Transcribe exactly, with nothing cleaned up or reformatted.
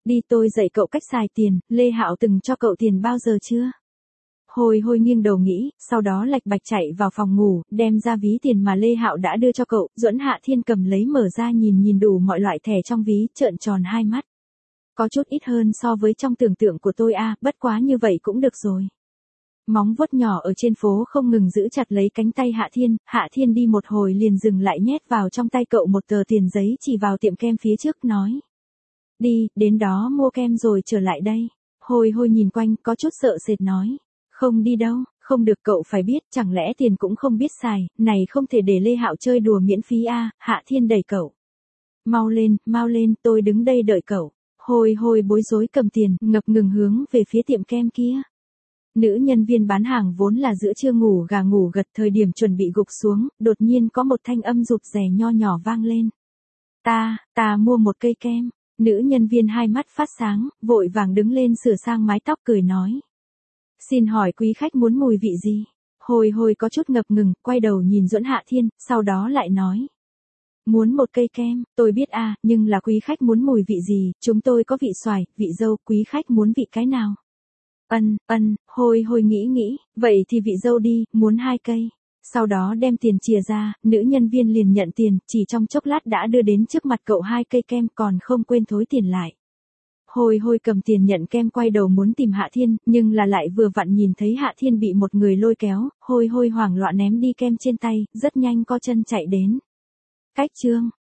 Đi tôi dạy cậu cách xài tiền, Lê Hạo từng cho cậu tiền bao giờ chưa? Hồi hồi nghiêng đầu nghĩ, sau đó lạch bạch chạy vào phòng ngủ, đem ra ví tiền mà Lê Hạo đã đưa cho cậu, Duẫn Hạ Thiên cầm lấy mở ra nhìn nhìn đủ mọi loại thẻ trong ví, trợn tròn hai mắt. Có chút ít hơn so với trong tưởng tượng của tôi a, à, bất quá như vậy cũng được rồi. Móng vuốt nhỏ ở trên phố không ngừng giữ chặt lấy cánh tay Hạ Thiên, Hạ Thiên đi một hồi liền dừng lại nhét vào trong tay cậu một tờ tiền giấy chỉ vào tiệm kem phía trước nói. Đi, đến đó mua kem rồi trở lại đây. Hồi hồi nhìn quanh có chút sợ sệt nói. Không đi đâu, không được cậu phải biết, chẳng lẽ tiền cũng không biết xài, này không thể để Lê Hạo chơi đùa miễn phí a, à, Hạ Thiên đẩy cậu. Mau lên, mau lên, tôi đứng đây đợi cậu. Hồi hồi bối rối cầm tiền, ngập ngừng hướng về phía tiệm kem kia. Nữ nhân viên bán hàng vốn là giữa trưa ngủ gà ngủ gật thời điểm chuẩn bị gục xuống, đột nhiên có một thanh âm rụt rè nho nhỏ vang lên. Ta, ta mua một cây kem. Nữ nhân viên hai mắt phát sáng, vội vàng đứng lên sửa sang mái tóc cười nói. Xin hỏi quý khách muốn mùi vị gì? Hồi hồi có chút ngập ngừng, quay đầu nhìn Duẫn Hạ Thiên, sau đó lại nói. Muốn một cây kem, tôi biết à, nhưng là quý khách muốn mùi vị gì, chúng tôi có vị xoài, vị dâu, quý khách muốn vị cái nào? Ân, ân, hồi hồi nghĩ nghĩ, vậy thì vị dâu đi, muốn hai cây. Sau đó đem tiền chìa ra, nữ nhân viên liền nhận tiền, chỉ trong chốc lát đã đưa đến trước mặt cậu hai cây kem còn không quên thối tiền lại. Hồi hồi cầm tiền nhận kem quay đầu muốn tìm Hạ Thiên, nhưng là lại vừa vặn nhìn thấy Hạ Thiên bị một người lôi kéo, hồi hồi hoảng loạn ném đi kem trên tay, rất nhanh co chân chạy đến. Cách chương